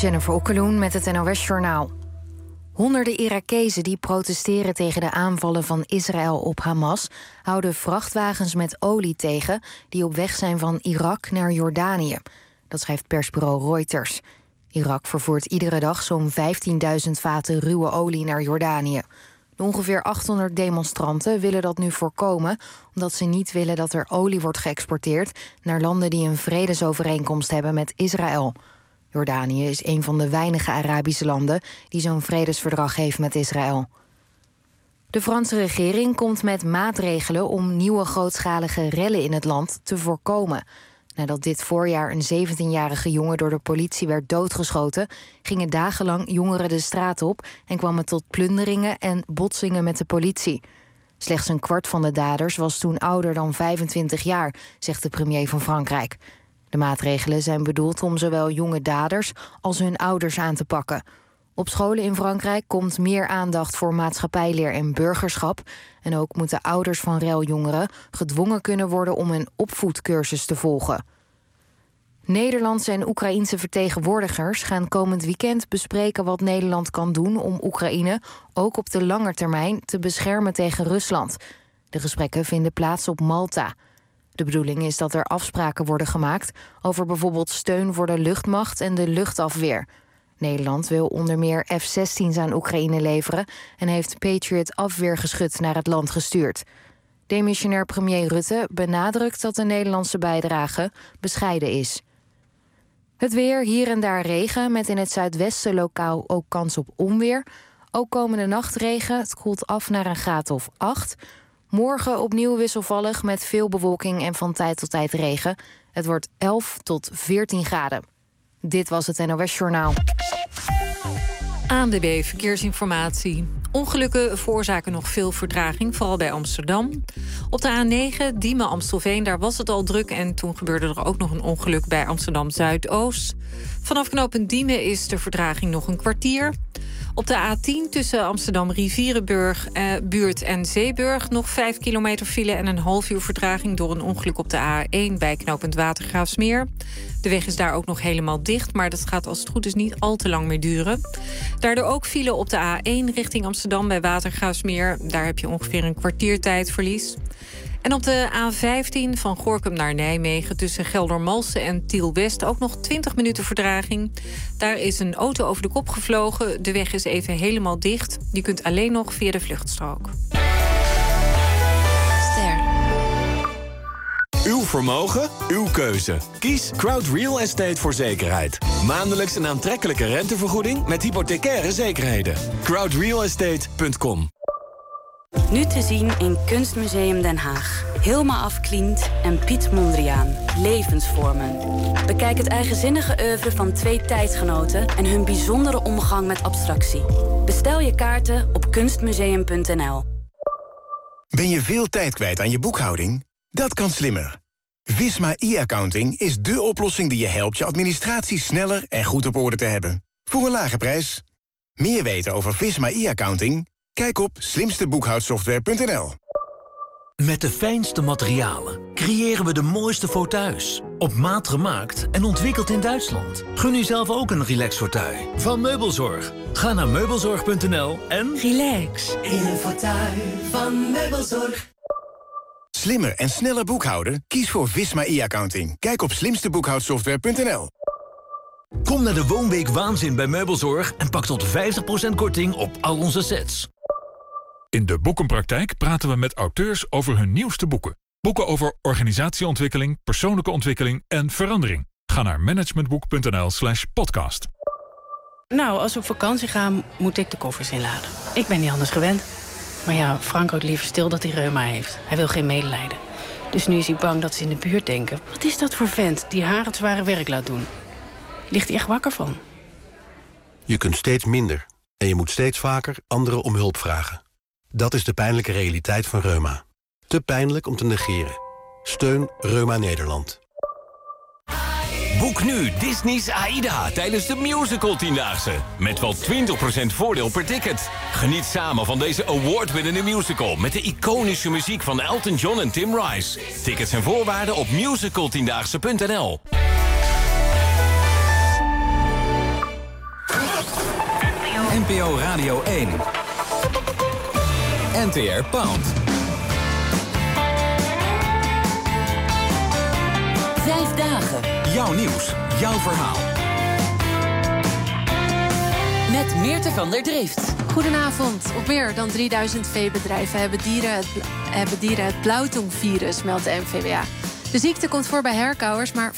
Jennifer Okkeloen met het NOS-journaal. Honderden Irakezen die protesteren tegen de aanvallen van Israël op Hamas houden vrachtwagens met olie tegen die op weg zijn van Irak naar Jordanië. Dat schrijft persbureau Reuters. Irak vervoert iedere dag zo'n 15.000 vaten ruwe olie naar Jordanië. De ongeveer 800 demonstranten willen dat nu voorkomen, omdat ze niet willen dat er olie wordt geëxporteerd naar landen die een vredesovereenkomst hebben met Israël. Jordanië is een van de weinige Arabische landen die zo'n vredesverdrag heeft met Israël. De Franse regering komt met maatregelen om nieuwe grootschalige rellen in het land te voorkomen. Nadat dit voorjaar een 17-jarige jongen door de politie werd doodgeschoten, gingen dagenlang jongeren de straat op en kwam het tot plunderingen en botsingen met de politie. Slechts een kwart van de daders was toen ouder dan 25 jaar, zegt de premier van Frankrijk. De maatregelen zijn bedoeld om zowel jonge daders als hun ouders aan te pakken. Op scholen in Frankrijk komt meer aandacht voor maatschappijleer en burgerschap. En ook moeten ouders van reljongeren gedwongen kunnen worden om een opvoedcursus te volgen. Nederlandse en Oekraïense vertegenwoordigers gaan komend weekend bespreken wat Nederland kan doen om Oekraïne ook op de lange termijn te beschermen tegen Rusland. De gesprekken vinden plaats op Malta. De bedoeling is dat er afspraken worden gemaakt over bijvoorbeeld steun voor de luchtmacht en de luchtafweer. Nederland wil onder meer F-16's aan Oekraïne leveren en heeft Patriot afweergeschut naar het land gestuurd. Demissionair premier Rutte benadrukt dat de Nederlandse bijdrage bescheiden is. Het weer, hier en daar regen, met in het zuidwesten lokaal ook kans op onweer. Ook komende nacht regen, het koelt af naar een graad of 8. Morgen opnieuw wisselvallig met veel bewolking en van tijd tot tijd regen. Het wordt 11 tot 14 graden. Dit was het NOS-journaal. ANWB Verkeersinformatie. Ongelukken veroorzaken nog veel vertraging, vooral bij Amsterdam. Op de A9, Diemen-Amstelveen, daar was het al druk en toen gebeurde er ook nog een ongeluk bij Amsterdam-Zuidoost. Vanaf knooppunt Diemen is de vertraging nog een kwartier. Op de A10 tussen Amsterdam-Rivierenbuurt en Zeeburg nog 5 kilometer file en een half uur vertraging door een ongeluk op de A1 bij knooppunt Watergraafsmeer. De weg is daar ook nog helemaal dicht, maar dat gaat als het goed is niet al te lang meer duren. Daardoor ook file op de A1 richting Amsterdam bij Watergraafsmeer. Daar heb je ongeveer een kwartiertijdverlies. En op de A15 van Gorinchem naar Nijmegen tussen Geldermalsen en Tiel-West ook nog 20 minuten vertraging. Daar is een auto over de kop gevlogen. De weg is even helemaal dicht. Je kunt alleen nog via de vluchtstrook. Uw vermogen, uw keuze. Kies Crowd Real Estate voor zekerheid. Maandelijks een aantrekkelijke rentevergoeding met hypothecaire zekerheden. crowdrealestate.com. Nu te zien in Kunstmuseum Den Haag. Hilma af Klint en Piet Mondriaan. Levensvormen. Bekijk het eigenzinnige oeuvre van twee tijdgenoten en hun bijzondere omgang met abstractie. Bestel je kaarten op kunstmuseum.nl. Ben je veel tijd kwijt aan je boekhouding? Dat kan slimmer. Visma e-accounting is dé oplossing die je helpt je administratie sneller en goed op orde te hebben. Voor een lage prijs. Meer weten over Visma e-accounting? Kijk op slimsteboekhoudsoftware.nl. Met de fijnste materialen creëren we de mooiste fauteuils. Op maat gemaakt en ontwikkeld in Duitsland. Gun u zelf ook een relax fauteuil van Meubelzorg. Ga naar meubelzorg.nl en relax in een fauteuil van Meubelzorg. Slimmer en sneller boekhouden? Kies voor Visma e-accounting. Kijk op slimsteboekhoudsoftware.nl. Kom naar de Woonweek Waanzin bij Meubelzorg en pak tot 50% korting op al onze sets. In de Boekenpraktijk praten we met auteurs over hun nieuwste boeken. Boeken over organisatieontwikkeling, persoonlijke ontwikkeling en verandering. Ga naar managementboek.nl/podcast. Nou, als we op vakantie gaan, moet ik de koffers inladen. Ik ben niet anders gewend. Maar ja, Frank houdt liever stil dat hij reuma heeft. Hij wil geen medelijden. Dus nu is hij bang dat ze in de buurt denken... wat is dat voor vent die haar het zware werk laat doen? Ligt hij echt wakker van? Je kunt steeds minder en je moet steeds vaker anderen om hulp vragen. Dat is de pijnlijke realiteit van reuma. Te pijnlijk om te negeren. Steun Reuma Nederland. Boek nu Disney's AIDA tijdens de Musical 10-daagse. Met wel 20% voordeel per ticket. Geniet samen van deze award-winnende musical... met de iconische muziek van Elton John en Tim Rice. Tickets en voorwaarden op musicaltiendaagse.nl. NPO Radio 1. NTR Pound. 5 dagen. Jouw nieuws, jouw verhaal. Met Meerte van der Drift. Goedenavond. Op meer dan 3000 veebedrijven hebben dieren het blauwtongvirus, meldt de NVWA. De ziekte komt voor bij herkauwers, maar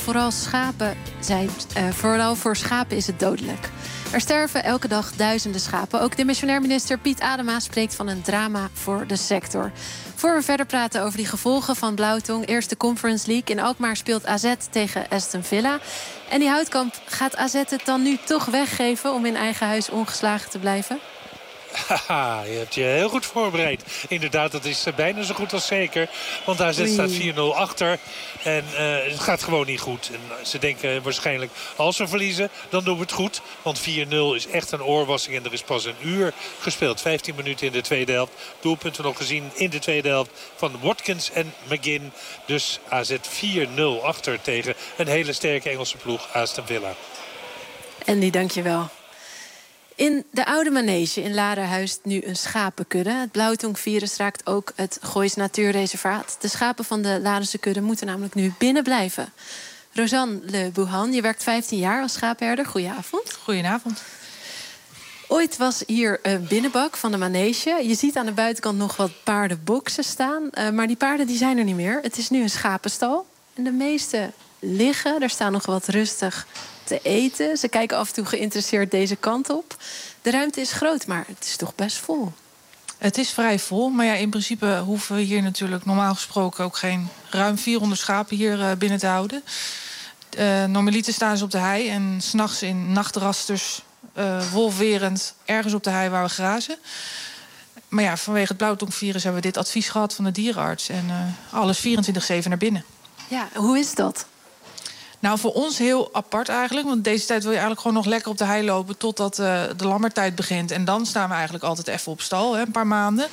vooral voor schapen is het dodelijk. Er sterven elke dag duizenden schapen. Ook demissionair minister Piet Adema spreekt van een drama voor de sector. Voor we verder praten over die gevolgen van blauwtong, eerst de Conference League. In Alkmaar speelt AZ tegen Aston Villa. En die Houtkamp, gaat AZ het dan nu toch weggeven om in eigen huis ongeslagen te blijven? Haha, je hebt je heel goed voorbereid. Inderdaad, dat is bijna zo goed als zeker. Want AZ staat 4-0 achter. En het gaat gewoon niet goed. En ze denken waarschijnlijk, als we verliezen, dan doen we het goed. Want 4-0 is echt een oorwassing. En er is pas een uur gespeeld. 15 minuten in de tweede helft. Doelpunten nog gezien in de tweede helft van Watkins en McGinn. Dus AZ 4-0 achter tegen een hele sterke Engelse ploeg, Aston Villa. Andy, dank je wel. In de oude manege in Laren huist nu een schapenkudde. Het blauwtongvirus raakt ook het Goois Natuurreservaat. De schapen van de Larense kudde moeten namelijk nu binnen blijven. Rosanne Le Bouhan, je werkt 15 jaar als schaapherder. Goedenavond. Goedenavond. Ooit was hier een binnenbak van de manege. Je ziet aan de buitenkant nog wat paardenboksen staan. Maar die paarden die zijn er niet meer. Het is nu een schapenstal. En de meeste liggen. Er staan nog wat rustig te eten. Ze kijken af en toe geïnteresseerd deze kant op. De ruimte is groot, maar het is toch best vol. Het is vrij vol, maar ja, in principe hoeven we hier natuurlijk normaal gesproken ook geen ruim 400 schapen hier binnen te houden. Normaliter staan ze op de hei en 's nachts in nachtrasters, wolfwerend, ergens op de hei waar we grazen. Maar ja, vanwege het blauwtongvirus hebben we dit advies gehad van de dierenarts. En alles 24/7 naar binnen. Ja, hoe is dat? Nou, voor ons heel apart eigenlijk. Want deze tijd wil je eigenlijk gewoon nog lekker op de hei lopen totdat de lammertijd begint. En dan staan we eigenlijk altijd even op stal, een paar maanden.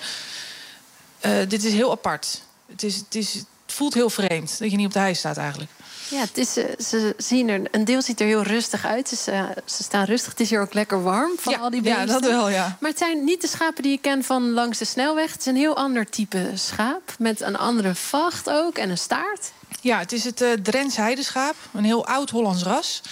Dit is heel apart. Het voelt heel vreemd dat je niet op de hei staat eigenlijk. Ja, ze zien een deel ziet er heel rustig uit. Ze staan rustig. Het is hier ook lekker warm van al die beesten. Ja, dat wel, ja. Maar het zijn niet de schapen die je kent van langs de snelweg. Het is een heel ander type schaap. Met een andere vacht ook en een staart. Ja, het is het Drents heideschaap. Een heel oud Hollands ras.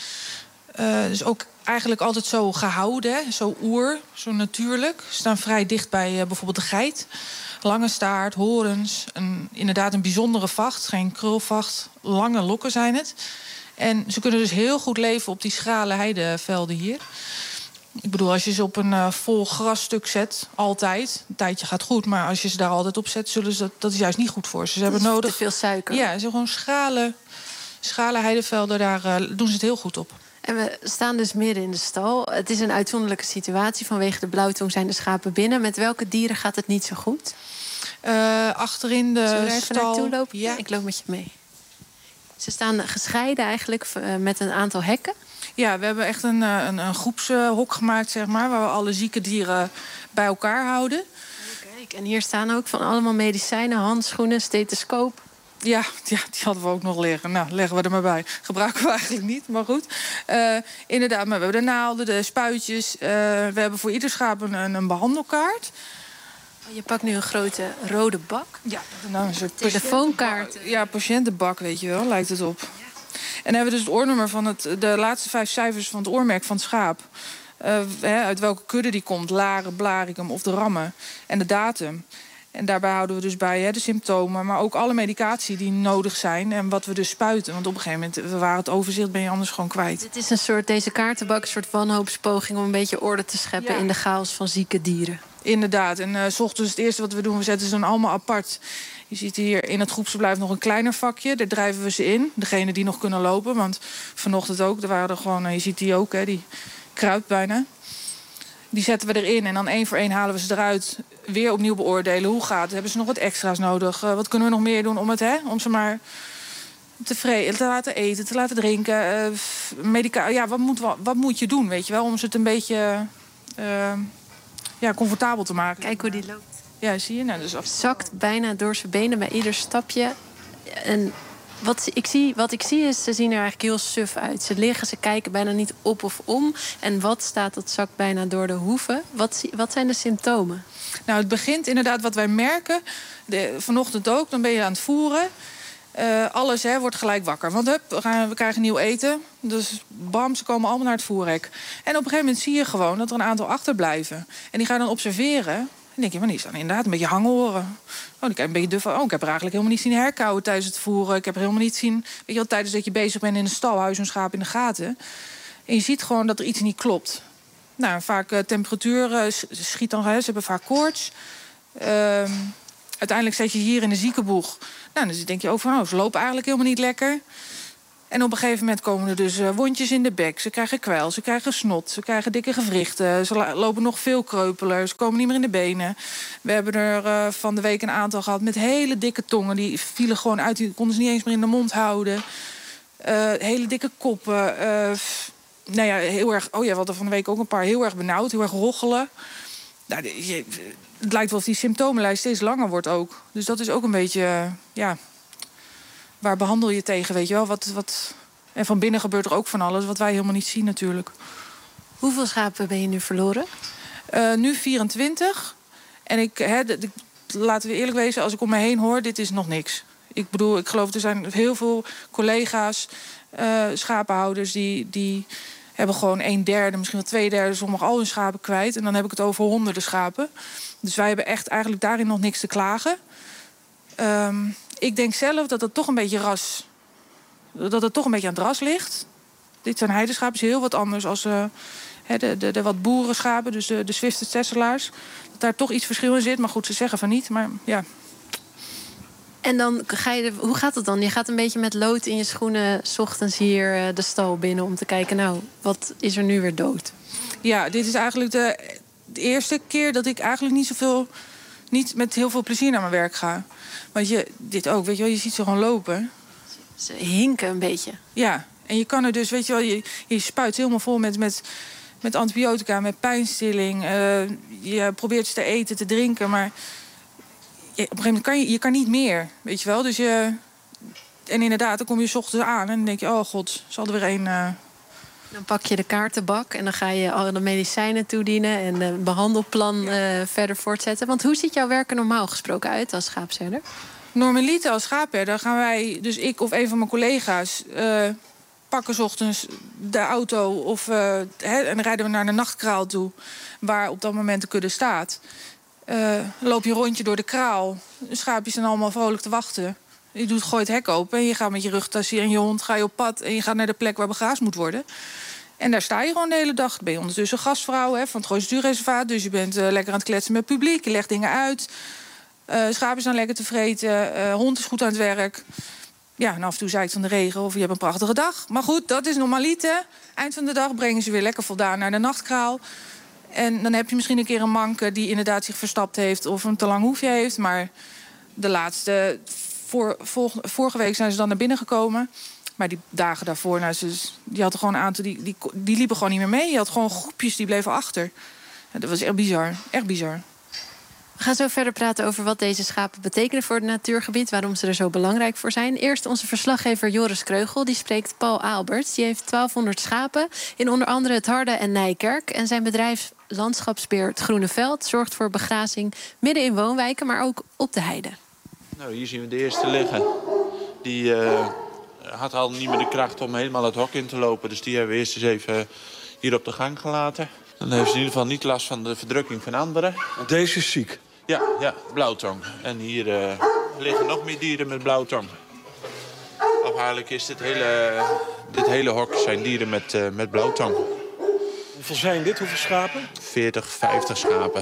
Dus ook eigenlijk altijd zo gehouden, hè? Zo oer, zo natuurlijk. Ze staan vrij dicht bij bijvoorbeeld de geit. Lange staart, horens, inderdaad een bijzondere vacht. Geen krulvacht, lange lokken zijn het. En ze kunnen dus heel goed leven op die schrale heidevelden hier. Ik bedoel, als je ze op een vol grasstuk zet, altijd. Een tijdje gaat goed, maar als je ze daar altijd op zet, zullen ze dat is juist niet goed voor ze. Ze hebben nodig te veel suiker. Ja, ze gewoon schrale heidevelden, daar doen ze het heel goed op. En we staan dus midden in de stal. Het is een uitzonderlijke situatie. Vanwege de blauwtong zijn de schapen binnen. Met welke dieren gaat het niet zo goed? Achterin de Zullen we even stal. naartoe lopen? Ja. Ik loop met je mee. Ze staan gescheiden eigenlijk met een aantal hekken. Ja, we hebben echt een groepshok gemaakt, zeg maar, waar we alle zieke dieren bij elkaar houden. Kijk, en hier staan ook van allemaal medicijnen, handschoenen, stethoscoop. Ja, die hadden we ook nog liggen. Nou, leggen we er maar bij. Gebruiken we eigenlijk niet, maar goed. Inderdaad, maar we hebben de naalden, de spuitjes. We hebben voor ieder schaap een behandelkaart. Je pakt nu een grote rode bak. Ja, nou, een soort telefoonkaart. Ja, patiëntenbak, weet je wel, lijkt het op. En dan hebben we dus het oornummer van de laatste 5 cijfers van het oormerk van het schaap. Uit welke kudde die komt, Laren, Blaricum of de rammen. En de datum. En daarbij houden we dus bij de symptomen, maar ook alle medicatie die nodig zijn en wat we dus spuiten. Want op een gegeven moment, we waren het overzicht, ben je anders gewoon kwijt. Het is deze kaartenbak, een soort wanhoopspoging om een beetje orde te scheppen in de chaos van zieke dieren. Inderdaad. En 's ochtends het eerste wat we doen, we zetten ze dan allemaal apart. Je ziet hier in het groepsverblijf nog een kleiner vakje. Daar drijven we ze in. Degene die nog kunnen lopen. Want vanochtend ook, er waren er gewoon, je ziet die ook, die kruipt bijna. Die zetten we erin en dan 1 voor 1 halen we ze eruit. Weer opnieuw beoordelen. Hoe gaat het? Hebben ze nog wat extra's nodig? Wat kunnen we nog meer doen om ze maar te laten eten, te laten drinken? Ja, wat moet je doen, weet je wel? Om ze het een beetje comfortabel te maken. Kijk hoe die loopt. Ja, zie je? Nou, dus zakt bijna door zijn benen bij ieder stapje. En Wat ik zie is, ze zien er eigenlijk heel suf uit. Ze liggen, ze kijken bijna niet op of om. En wat staat, dat zakt bijna door de hoeven. Wat zijn de symptomen? Nou, het begint inderdaad wat wij merken. Vanochtend ook, dan ben je aan het voeren. Alles wordt gelijk wakker. Want we krijgen nieuw eten. Dus bam, ze komen allemaal naar het voerhek. En op een gegeven moment zie je gewoon dat er een aantal achterblijven. En die ga je dan observeren. En denk je, maar die staan inderdaad een beetje hangoren. Die kijken een beetje duf. Ik heb er eigenlijk helemaal niet zien herkauwen tijdens het voeren. Ik heb er helemaal niet zien... Weet je wel, tijdens dat je bezig bent in de stal, hou je zo'n schaap in de gaten. En je ziet gewoon dat er iets niet klopt. Nou, vaak temperatuur schiet dan. Ze hebben vaak koorts. Uiteindelijk zet je hier in de ziekenboeg. Nou, dan denk je ook van, ze lopen eigenlijk helemaal niet lekker. En op een gegeven moment komen er dus wondjes in de bek. Ze krijgen kwijl, ze krijgen snot, ze krijgen dikke gewrichten. Ze lopen nog veel kreupeler, ze komen niet meer in de benen. We hebben er van de week een aantal gehad met hele dikke tongen. Die vielen gewoon uit, die konden ze niet eens meer in de mond houden. Hele dikke koppen. Heel erg... we hadden van de week ook een paar heel erg benauwd, heel erg roggelen. Nou, het lijkt wel of die symptomenlijst steeds langer wordt ook. Dus dat is ook een beetje, waar behandel je tegen, weet je wel? En van binnen gebeurt er ook van alles, wat wij helemaal niet zien natuurlijk. Hoeveel schapen ben je nu verloren? Nu 24. En laten we eerlijk wezen, als ik om me heen hoor, dit is nog niks. Ik bedoel, ik geloof er zijn heel veel collega's, schapenhouders, die hebben gewoon 1/3, misschien wel 2/3, sommigen al hun schapen kwijt. En dan heb ik het over honderden schapen. Dus wij hebben echt eigenlijk daarin nog niks te klagen. Ik denk zelf dat het toch een beetje aan het ras ligt. Dit zijn heideschapen, is heel wat anders als de wat boerenschapen, dus de Zwifte Tesselaars. Dat daar toch iets verschil in zit. Maar goed, ze zeggen van niet, maar ja. En dan hoe gaat het dan? Je gaat een beetje met lood in je schoenen 's ochtends hier de stal binnen om te kijken, wat is er nu weer dood? Ja, dit is eigenlijk de eerste keer dat ik eigenlijk niet met heel veel plezier naar mijn werk ga. Want dit ook, weet je wel, je ziet ze gewoon lopen. Ze hinken een beetje. Ja, en je kan er dus, weet je wel, je spuit helemaal vol met antibiotica, met pijnstilling. Je probeert ze te eten, te drinken, maar op een gegeven moment je kan niet meer, weet je wel. Dus en inderdaad, dan kom je 's ochtends aan en dan denk je, oh god, zal er weer een... Dan pak je de kaartenbak en dan ga je alle medicijnen toedienen en een behandelplan verder voortzetten. Want hoe ziet jouw werk er normaal gesproken uit als schaapsherder? Normaliter als schaapherder gaan wij, dus ik of een van mijn collega's, pakken 's ochtends de auto en rijden we naar de nachtkraal toe, waar op dat moment de kudde staat. Loop je een rondje door de kraal. De schaapjes zijn allemaal vrolijk te wachten. Je gooit het hek open en je gaat met je rugtasje en je hond ga je op pad en je gaat naar de plek waar begraasd moet worden. En daar sta je gewoon de hele dag. Dan ben je ondertussen gastvrouw van het Goois Natuurreservaat. Dus je bent lekker aan het kletsen met het publiek. Je legt dingen uit. Schapen zijn lekker tevreden. Hond is goed aan het werk. Ja, en af en toe zaait van de regen of je hebt een prachtige dag. Maar goed, dat is normaliter. Eind van de dag brengen ze weer lekker voldaan naar de nachtkraal. En dan heb je misschien een keer een manke die inderdaad zich verstapt heeft of een te lang hoefje heeft. Maar de laatste... Vorige week zijn ze dan naar binnen gekomen. Maar die dagen daarvoor, die hadden gewoon een aantal, die liepen gewoon niet meer mee. Je had gewoon groepjes die bleven achter. Ja, dat was echt bizar. Echt bizar. We gaan zo verder praten over wat deze schapen betekenen voor het natuurgebied. Waarom ze er zo belangrijk voor zijn. Eerst onze verslaggever Joris Kreugel. Die spreekt Paul Alberts. Die heeft 1200 schapen in onder andere het Harde en Nijkerk. En zijn bedrijf Landschapsbeheer Het Groene Veld zorgt voor begrazing midden in woonwijken, maar ook op de heide. Nou, hier zien we de eerste liggen. Die had al niet meer de kracht om helemaal het hok in te lopen. Dus die hebben we eerst eens even hier op de gang gelaten. Dan heeft ze in ieder geval niet last van de verdrukking van anderen. Deze is ziek? Ja, blauwtong. En hier liggen nog meer dieren met blauwtong. Afhankelijk is dit hele hok zijn dieren met blauwtong. Hoeveel zijn dit? Hoeveel schapen? 40, 50 schapen.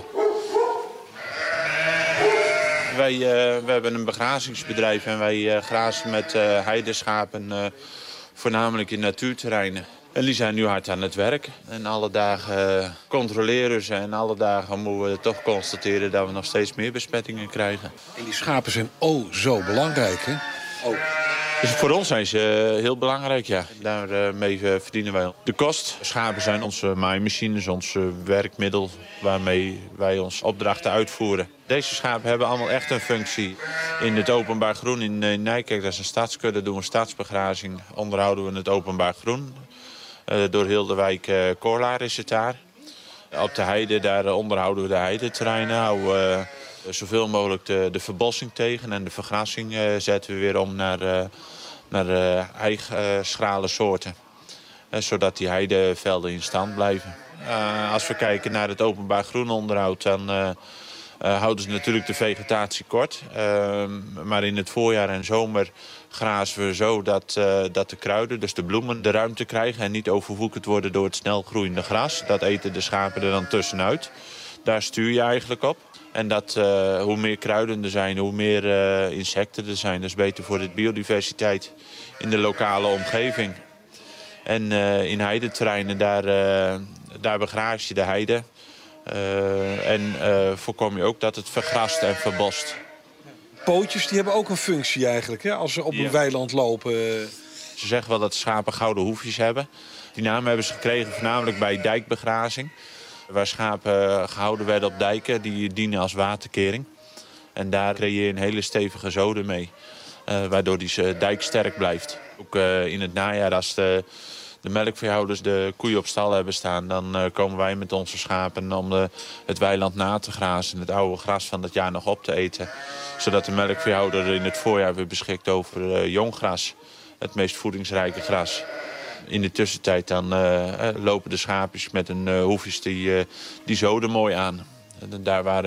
We hebben een begrazingsbedrijf en wij grazen met heideschapen, voornamelijk in natuurterreinen. En die zijn nu hard aan het werk. En alle dagen controleren ze en alle dagen moeten we toch constateren dat we nog steeds meer besmettingen krijgen. En die schapen zijn zo belangrijk, hè? Dus voor ons zijn ze heel belangrijk, ja. Daarmee verdienen wij. De kost. Schapen zijn onze maaimachines, ons werkmiddel waarmee wij onze opdrachten uitvoeren. Deze schapen hebben allemaal echt een functie. In het openbaar groen in Nijkerk, dat is een stadskudde, doen we stadsbegrazing. Onderhouden we het openbaar groen. Door heel de wijk Korlaar is het daar. Op de heide, daar onderhouden we de heideterreinen. Houden zoveel mogelijk de verbossing tegen. En de vergrassing zetten we weer om naar eigen schrale soorten. Zodat die heidevelden in stand blijven. Als we kijken naar het openbaar groenonderhoud, dan houden ze natuurlijk de vegetatie kort. Maar in het voorjaar en zomer grazen we zo dat de kruiden, dus de bloemen, de ruimte krijgen en niet overwoekerd worden door het snel groeiende gras. Dat eten de schapen er dan tussenuit. Daar stuur je eigenlijk op. En dat hoe meer kruiden er zijn, hoe meer insecten er zijn. Dat is beter voor de biodiversiteit in de lokale omgeving. En in heideterreinen, daar begraas je de heide. En voorkom je ook dat het vergrast en verbost. Pootjes die hebben ook een functie eigenlijk, hè? Als ze op een weiland lopen. Ze zeggen wel dat de schapen gouden hoefjes hebben. Die naam hebben ze gekregen voornamelijk bij dijkbegrazing. Waar schapen gehouden werden op dijken, die dienen als waterkering. En daar creëer je een hele stevige zoden mee. Waardoor die dijk sterk blijft. Ook in het najaar, als de melkveehouders de koeien op stal hebben staan, dan komen wij met onze schapen om het weiland na te grazen. Het oude gras van dat jaar nog op te eten. Zodat de melkveehouder in het voorjaar weer beschikt over jong gras. Het meest voedingsrijke gras. In de tussentijd dan lopen de schaapjes met hun hoefjes die zoden mooi aan. En daar waar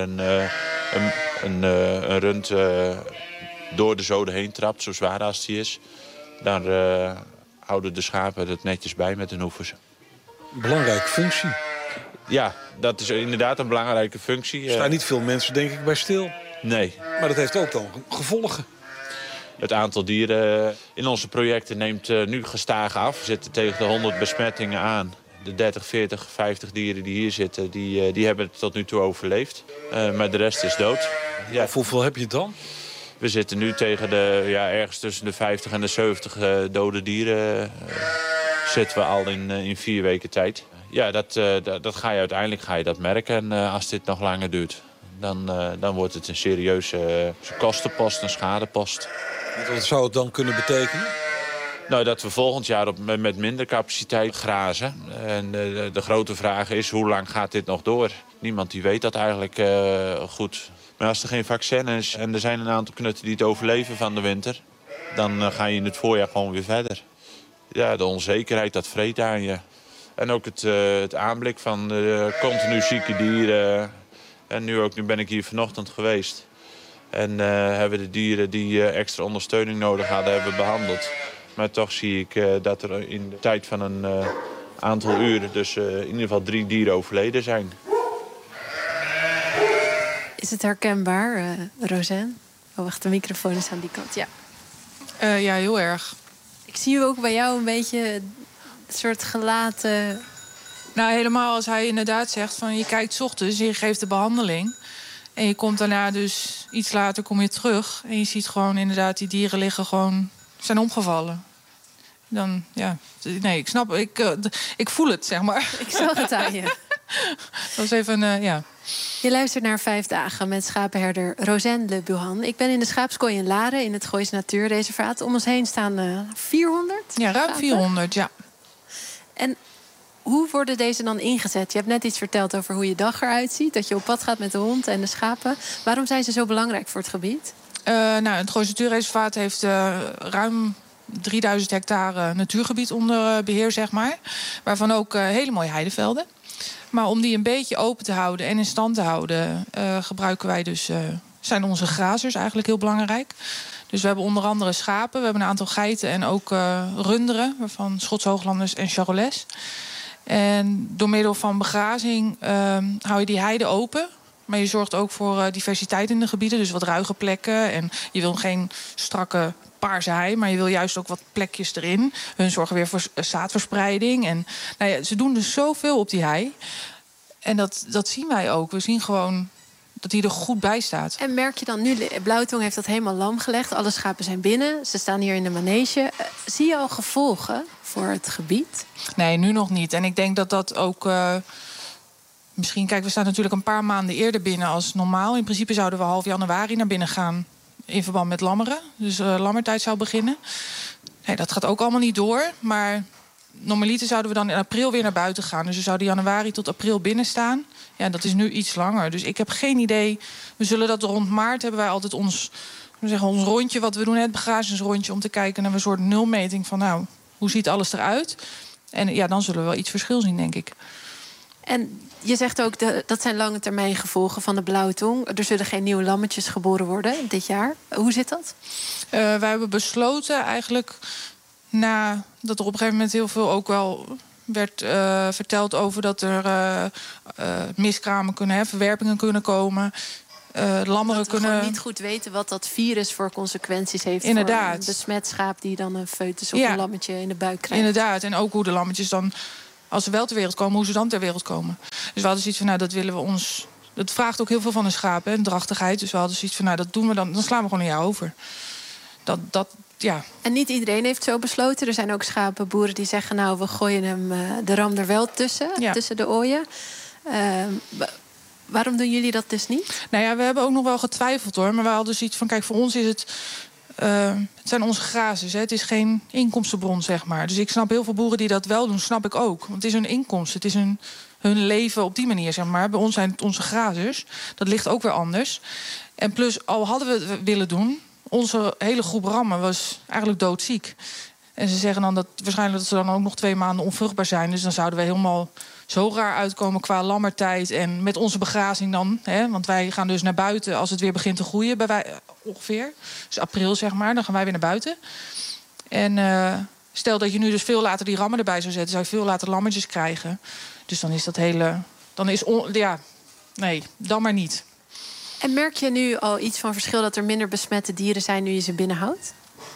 een rund door de zoden heen trapt, zo zwaar als die is, daar houden de schapen het netjes bij met hun hoeven. Belangrijke functie. Ja, dat is inderdaad een belangrijke functie. Er staan niet veel mensen, denk ik, bij stil. Nee. Maar dat heeft ook dan gevolgen. Het aantal dieren in onze projecten neemt nu gestaag af. We zitten tegen de 100 besmettingen aan. De 30, 40, 50 dieren die hier zitten, die hebben het tot nu toe overleefd. Maar de rest is dood. Ja. Hoeveel heb je dan? We zitten nu tegen ergens tussen de 50 en de 70 dode dieren. Zitten we al in 4 weken tijd. Ja, dat ga je uiteindelijk dat merken. En als dit nog langer duurt, dan wordt het een serieuze kostenpost, een schadepost. Wat zou het dan kunnen betekenen? Nou, dat we volgend jaar met minder capaciteit grazen. En de grote vraag is, hoe lang gaat dit nog door? Niemand die weet dat eigenlijk goed. Maar als er geen vaccin is en er zijn een aantal knutten die het overleven van de winter, dan ga je in het voorjaar gewoon weer verder. Ja, de onzekerheid, dat vreet aan je. En ook het aanblik van continu zieke dieren. En nu ben ik hier vanochtend geweest. En hebben de dieren die extra ondersteuning nodig hadden, hebben behandeld. Maar toch zie ik dat er in de tijd van een aantal uren dus in ieder geval 3 dieren overleden zijn. Is het herkenbaar, Rosanne? Oh, wacht, de microfoon is aan die kant, ja. Ja, heel erg. Ik zie ook bij jou een beetje een soort gelaten... Nou, helemaal als hij inderdaad zegt van je kijkt 's ochtends, je geeft de behandeling. En je komt daarna dus iets later kom je terug. En je ziet gewoon inderdaad die dieren liggen gewoon, zijn omgevallen. Dan, ja, nee, ik snap, ik voel het, zeg maar. Ik zag het aan je. Dat was even, ja. Je luistert naar 5 dagen met schapenherder Rosanne Le Buhan. Ik ben in de schaapskooi in Laren, in het Goois Natuurreservaat. Om ons heen staan 400 Ja, ruim 400, ja. En hoe worden deze dan ingezet? Je hebt net iets verteld over hoe je dag eruit ziet. Dat je op pad gaat met de hond en de schapen. Waarom zijn ze zo belangrijk voor het gebied? Het Goois Natuurreservaat heeft ruim 3000 hectare natuurgebied onder beheer, zeg maar. Waarvan ook hele mooie heidevelden. Maar om die een beetje open te houden en in stand te houden, gebruiken wij dus, zijn onze grazers eigenlijk heel belangrijk. Dus we hebben onder andere schapen, we hebben een aantal geiten en ook runderen, waarvan Schots-Hooglanders en Charolais. En door middel van begrazing hou je die heide open. Maar je zorgt ook voor diversiteit in de gebieden. Dus wat ruige plekken. En je wil geen strakke paarse hei, maar je wil juist ook wat plekjes erin. Hun zorgen weer voor zaadverspreiding. En nou ja, ze doen dus zoveel op die hei. En dat zien wij ook. We zien gewoon dat hij er goed bij staat. En merk je dan nu, Blauwtong heeft dat helemaal lam gelegd. Alle schapen zijn binnen, ze staan hier in de manege. Zie je al gevolgen voor het gebied? Nee, nu nog niet. En ik denk dat dat ook... misschien, kijk, we staan natuurlijk een paar maanden eerder binnen als normaal. In principe zouden we half januari naar binnen gaan in verband met lammeren. Dus lammertijd zou beginnen. Nee, dat gaat ook allemaal niet door. Maar normaliter zouden we dan in april weer naar buiten gaan. Dus we zouden januari tot april binnen staan. Ja, dat is nu iets langer. Dus ik heb geen idee. We zullen dat rond maart hebben wij altijd ons rondje wat we doen, het begrazingsrondje, om te kijken naar een soort nulmeting van nou, hoe ziet alles eruit? En ja, dan zullen we wel iets verschil zien, denk ik. En je zegt ook, dat zijn lange termijn gevolgen van de blauwtong. Er zullen geen nieuwe lammetjes geboren worden dit jaar. Hoe zit dat? Wij hebben besloten eigenlijk, nadat er op een gegeven moment heel veel ook wel werd verteld over dat er miskramen kunnen, verwerpingen kunnen komen. Lammeren dat we gewoon niet goed weten wat dat virus voor consequenties heeft. Inderdaad. Voor een besmet schaap die dan een foetus of een lammetje in de buik krijgt. Inderdaad, en ook hoe de lammetjes dan, als ze wel ter wereld komen, hoe ze dan ter wereld komen. Dus we hadden zoiets van, nou, dat willen we ons... Dat vraagt ook heel veel van een schaap, hè, een drachtigheid. Dus we hadden zoiets van, nou, dat doen we dan slaan we gewoon een jaar over. Ja. En niet iedereen heeft zo besloten. Er zijn ook schapenboeren die zeggen, nou, we gooien hem de ram er wel tussen de ooien. Waarom doen jullie dat dus niet? Nou ja, we hebben ook nog wel getwijfeld, hoor. Maar we hadden zoiets van, kijk, voor ons is het... het zijn onze grazers, hè. Het is geen inkomstenbron, zeg maar. Dus ik snap heel veel boeren die dat wel doen, snap ik ook. Want het is hun inkomsten, het is hun leven op die manier, zeg maar. Bij ons zijn het onze grazers. Dat ligt ook weer anders. En plus, al hadden we het willen doen, onze hele groep rammen was eigenlijk doodziek. En ze zeggen dan waarschijnlijk dat ze dan ook nog 2 maanden onvruchtbaar zijn. Dus dan zouden we helemaal zo raar uitkomen qua lammertijd. En met onze begrazing dan. Hè, want wij gaan dus naar buiten als het weer begint te groeien. Bij wij, ongeveer. Dus april, zeg maar. Dan gaan wij weer naar buiten. En stel dat je nu dus veel later die rammen erbij zou zetten, zou je veel later lammetjes krijgen. Dus dan is dat hele... nee, dan maar niet. En merk je nu al iets van verschil dat er minder besmette dieren zijn nu je ze binnenhoudt?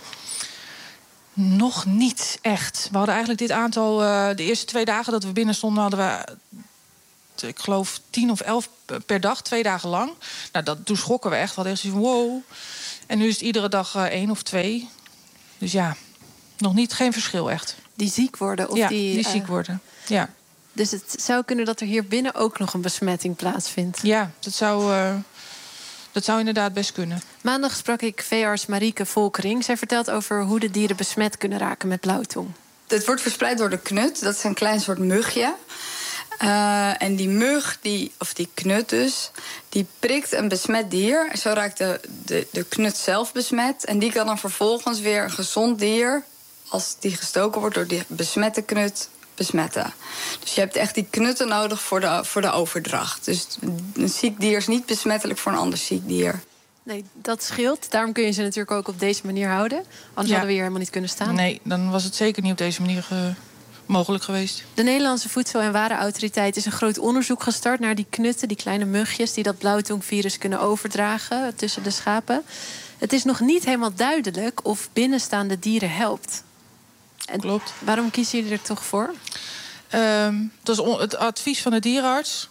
Nog niet echt. We hadden eigenlijk dit aantal... de eerste 2 dagen dat we binnen stonden hadden we, ik geloof, 10 of 11 per dag, 2 dagen lang. Nou, toen schrokken we echt. We hadden echt zoiets van wow. En nu is het iedere dag 1 of 2. Dus ja, nog niet, geen verschil echt. Die ziek worden? Of ja, die ziek worden, ja. Dus het zou kunnen dat er hier binnen ook nog een besmetting plaatsvindt? Ja, dat zou inderdaad best kunnen. Maandag sprak ik veearts Marieke Volkering. Zij vertelt over hoe de dieren besmet kunnen raken met blauwtong. Het wordt verspreid door de knut. Dat is een klein soort mugje. En die mug, of die knut dus, die prikt een besmet dier. Zo raakt de knut zelf besmet. En die kan dan vervolgens weer een gezond dier, als die gestoken wordt door die besmette knut, besmetten. Dus je hebt echt die knutten nodig voor de overdracht. Dus een ziek dier is niet besmettelijk voor een ander ziek dier. Nee, dat scheelt. Daarom kun je ze natuurlijk ook op deze manier houden. Anders hadden we hier helemaal niet kunnen staan. Nee, dan was het zeker niet op deze manier mogelijk geweest. De Nederlandse Voedsel- en Warenautoriteit is een groot onderzoek gestart naar die knutten, die kleine mugjes die dat blauwtongvirus kunnen overdragen tussen de schapen. Het is nog niet helemaal duidelijk of binnenstaande dieren helpt. En klopt. Waarom kiezen jullie er toch voor? Dat is het advies van de dierenarts.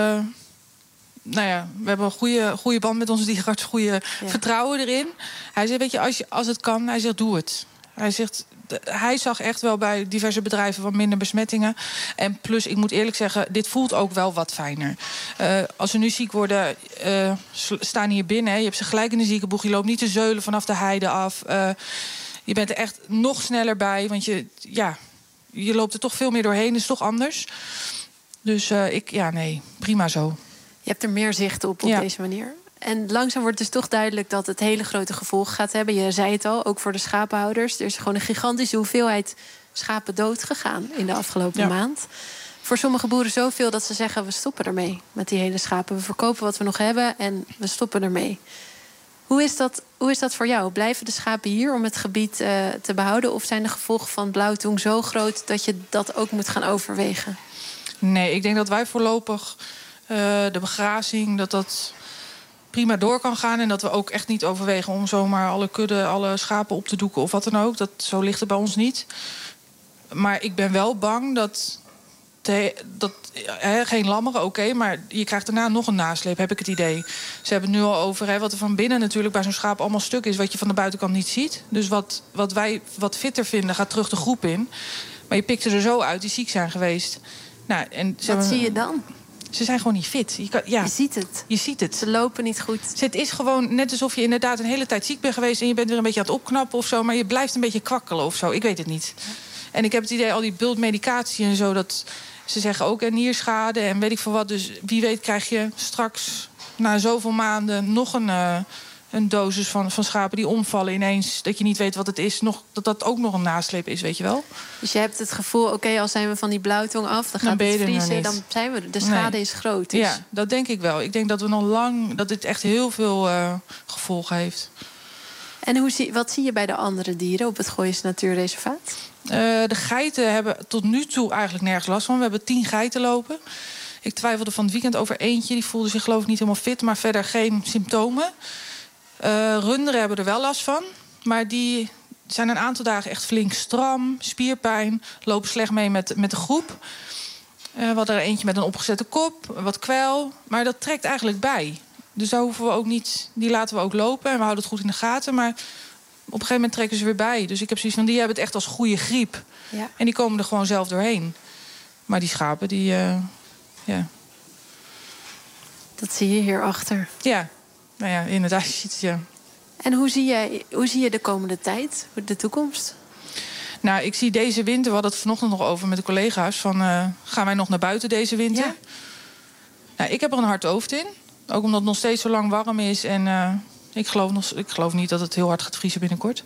Nou ja, we hebben een goede band met onze dierenarts, goede vertrouwen erin. Hij zegt, weet je, als het kan, hij zegt, doe het. Hij zag echt wel bij diverse bedrijven wat minder besmettingen. En plus, ik moet eerlijk zeggen, dit voelt ook wel wat fijner. Als ze nu ziek worden, staan hier binnen. Hè, je hebt ze gelijk in de ziekenboeg. Je loopt niet te zeulen vanaf de heide af. Je bent er echt nog sneller bij. Want je loopt er toch veel meer doorheen. Dat is toch anders. Dus prima zo. Je hebt er meer zicht op deze manier. En langzaam wordt dus toch duidelijk dat het hele grote gevolgen gaat hebben. Je zei het al, ook voor de schapenhouders. Er is gewoon een gigantische hoeveelheid schapen dood gegaan in de afgelopen maand. Voor sommige boeren zoveel dat ze zeggen, we stoppen ermee met die hele schapen. We verkopen wat we nog hebben en we stoppen ermee. Hoe is dat voor jou? Blijven de schapen hier om het gebied te behouden? Of zijn de gevolgen van blauwtong zo groot dat je dat ook moet gaan overwegen? Nee, ik denk dat wij voorlopig de begrazing, dat prima door kan gaan. En dat we ook echt niet overwegen om zomaar alle kudde, alle schapen op te doeken of wat dan ook. Zo ligt het bij ons niet. Maar ik ben wel bang dat geen lammeren, oké, maar je krijgt daarna nog een nasleep, heb ik het idee. Ze hebben het nu al over wat er van binnen natuurlijk bij zo'n schaap allemaal stuk is, wat je van de buitenkant niet ziet. Dus wat wij wat fitter vinden, gaat terug de groep in. Maar je pikt er zo uit die ziek zijn geweest. Nou, en Wat zie je dan? Ze zijn gewoon niet fit. Je ziet het. Je ziet het. Ze lopen niet goed. Het is gewoon net alsof je inderdaad een hele tijd ziek bent geweest en je bent weer een beetje aan het opknappen of zo, maar je blijft een beetje kwakkelen of zo. Ik weet het niet. En ik heb het idee, al die bultmedicatie en zo, dat ze zeggen ook nierschade en weet ik veel wat. Dus wie weet krijg je straks na zoveel maanden nog een dosis van schapen die omvallen ineens. Dat je niet weet wat het is. Dat ook nog een nasleep is, weet je wel. Dus je hebt het gevoel, oké, al zijn we van die blauwtong af, dan gaat het vriezen, dan zijn we. De schade is groot. Dus. Ja, dat denk ik wel. Ik denk dat we nog lang, dat dit echt heel veel gevolgen heeft. En wat zie je bij de andere dieren op het Goois Natuurreservaat? De geiten hebben tot nu toe eigenlijk nergens last van. We hebben 10 geiten lopen. Ik twijfelde van het weekend over eentje. Die voelde zich geloof ik niet helemaal fit, maar verder geen symptomen. Runderen hebben er wel last van. Maar die zijn een aantal dagen echt flink stram, spierpijn, lopen slecht mee met de groep. We hadden er eentje met een opgezette kop, wat kwijl. Maar dat trekt eigenlijk bij. Dus daar hoeven we ook niet. Die laten we ook lopen en we houden het goed in de gaten. Maar op een gegeven moment trekken ze weer bij. Dus ik heb zoiets van, die hebben het echt als goede griep. Ja. En die komen er gewoon zelf doorheen. Maar die schapen, die... ja. Dat zie je hierachter. Ja, nou ja, inderdaad. Ja. En hoe zie je de komende tijd, de toekomst? Nou, ik zie deze winter, we hadden het vanochtend nog over met de collega's, van gaan wij nog naar buiten deze winter? Ja. Nou, ik heb er een hard hoofd in. Ook omdat het nog steeds zo lang warm is. En ik geloof niet dat het heel hard gaat vriezen binnenkort.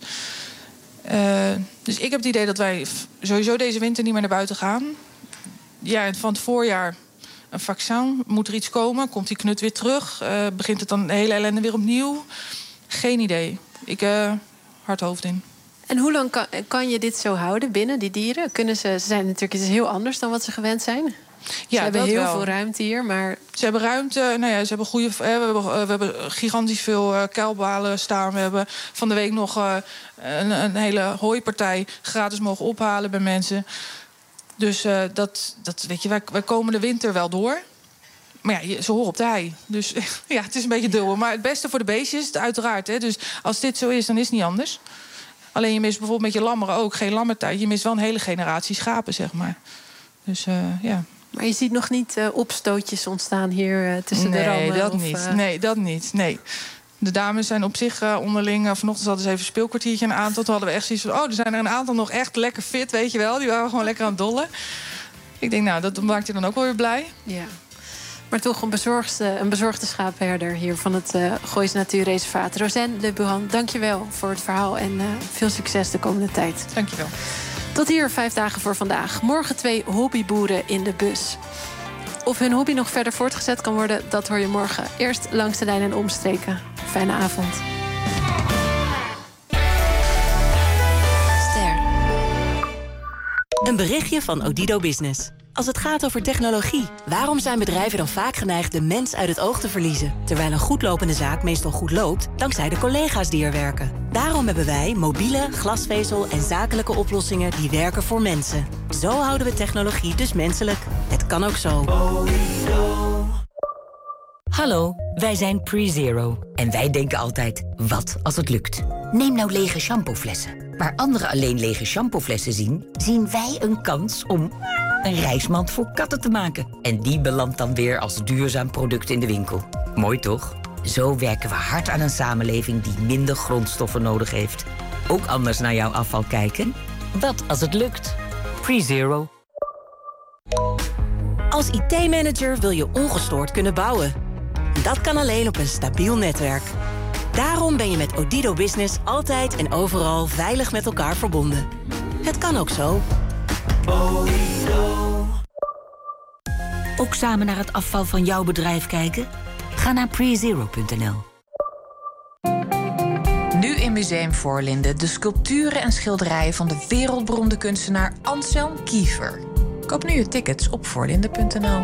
Dus ik heb het idee dat wij sowieso deze winter niet meer naar buiten gaan. Ja, van het voorjaar een vaccin. Moet er iets komen? Komt die knut weer terug? Begint het dan de hele ellende weer opnieuw? Geen idee. Ik hard hoofd in. En hoe lang kan je dit zo houden binnen, die dieren? Ze zijn natuurlijk iets heel anders dan wat ze gewend zijn. Ja, ze hebben heel veel ruimte hier, maar... Ze hebben ruimte, nou ja, ze hebben goede... We hebben gigantisch veel kuilbalen staan. We hebben van de week nog een hele hooipartij gratis mogen ophalen bij mensen. Dus dat weet je, wij komen de winter wel door. Maar ja, ze horen op de hei. Dus ja, het is een beetje dubbel. Maar het beste voor de beestjes is het uiteraard. Hè. Dus als dit zo is, dan is het niet anders. Alleen je mist bijvoorbeeld met je lammeren ook geen lammertijd. Je mist wel een hele generatie schapen, zeg maar. Dus ja... Maar je ziet nog niet opstootjes ontstaan hier tussen de rammen? Nee, dat niet. Nee. De dames zijn op zich onderling... vanochtend hadden ze even een speelkwartiertje een aantal. Toen hadden we echt zoiets van... er zijn er een aantal nog echt lekker fit, weet je wel. Die waren gewoon lekker aan het dollen. Ik denk, nou, dat maakt je dan ook wel weer blij. Ja. Maar toch een bezorgde schaapherder hier van het Goois Natuurreservaat. Rosanne Le Buhan, dank je wel voor het verhaal. En veel succes de komende tijd. Dank je wel. Tot hier 5 dagen voor vandaag. Morgen 2 hobbyboeren in de bus. Of hun hobby nog verder voortgezet kan worden, dat hoor je morgen. Eerst Langs de Lijn en Omstreken. Fijne avond. Ster. Een berichtje van Odido Business. Als het gaat over technologie, waarom zijn bedrijven dan vaak geneigd de mens uit het oog te verliezen? Terwijl een goedlopende zaak meestal goed loopt, dankzij de collega's die er werken. Daarom hebben wij mobiele, glasvezel en zakelijke oplossingen die werken voor mensen. Zo houden we technologie dus menselijk. Het kan ook zo. Hallo, wij zijn PreZero. En wij denken altijd, wat als het lukt? Neem nou lege shampooflessen. Waar anderen alleen lege shampooflessen zien, zien wij een kans om een reismand voor katten te maken. En die belandt dan weer als duurzaam product in de winkel. Mooi toch? Zo werken we hard aan een samenleving die minder grondstoffen nodig heeft. Ook anders naar jouw afval kijken? Wat als het lukt? PreZero. Als IT-manager wil je ongestoord kunnen bouwen. Dat kan alleen op een stabiel netwerk. Daarom ben je met Odido Business altijd en overal veilig met elkaar verbonden. Het kan ook zo. Ook samen naar het afval van jouw bedrijf kijken? Ga naar prezero.nl. Nu in Museum Voorlinden de sculpturen en schilderijen van de wereldberoemde kunstenaar Anselm Kiefer. Koop nu je tickets op voorlinden.nl.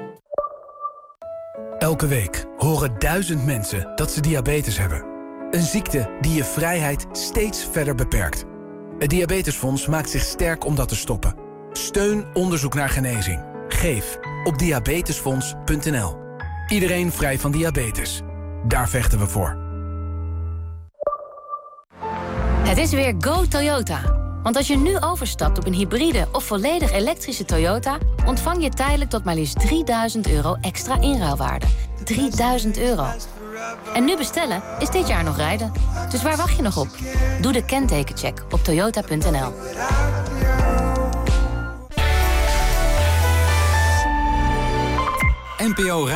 Elke week horen 1000 mensen dat ze diabetes hebben. Een ziekte die je vrijheid steeds verder beperkt. Het Diabetesfonds maakt zich sterk om dat te stoppen. Steun onderzoek naar genezing. Geef op diabetesfonds.nl. Iedereen vrij van diabetes. Daar vechten we voor. Het is weer Go Toyota. Want als je nu overstapt op een hybride of volledig elektrische Toyota... ontvang je tijdelijk tot maar liefst €3.000 extra inruilwaarde. €3.000. En nu bestellen is dit jaar nog rijden. Dus waar wacht je nog op? Doe de kentekencheck op toyota.nl. NPO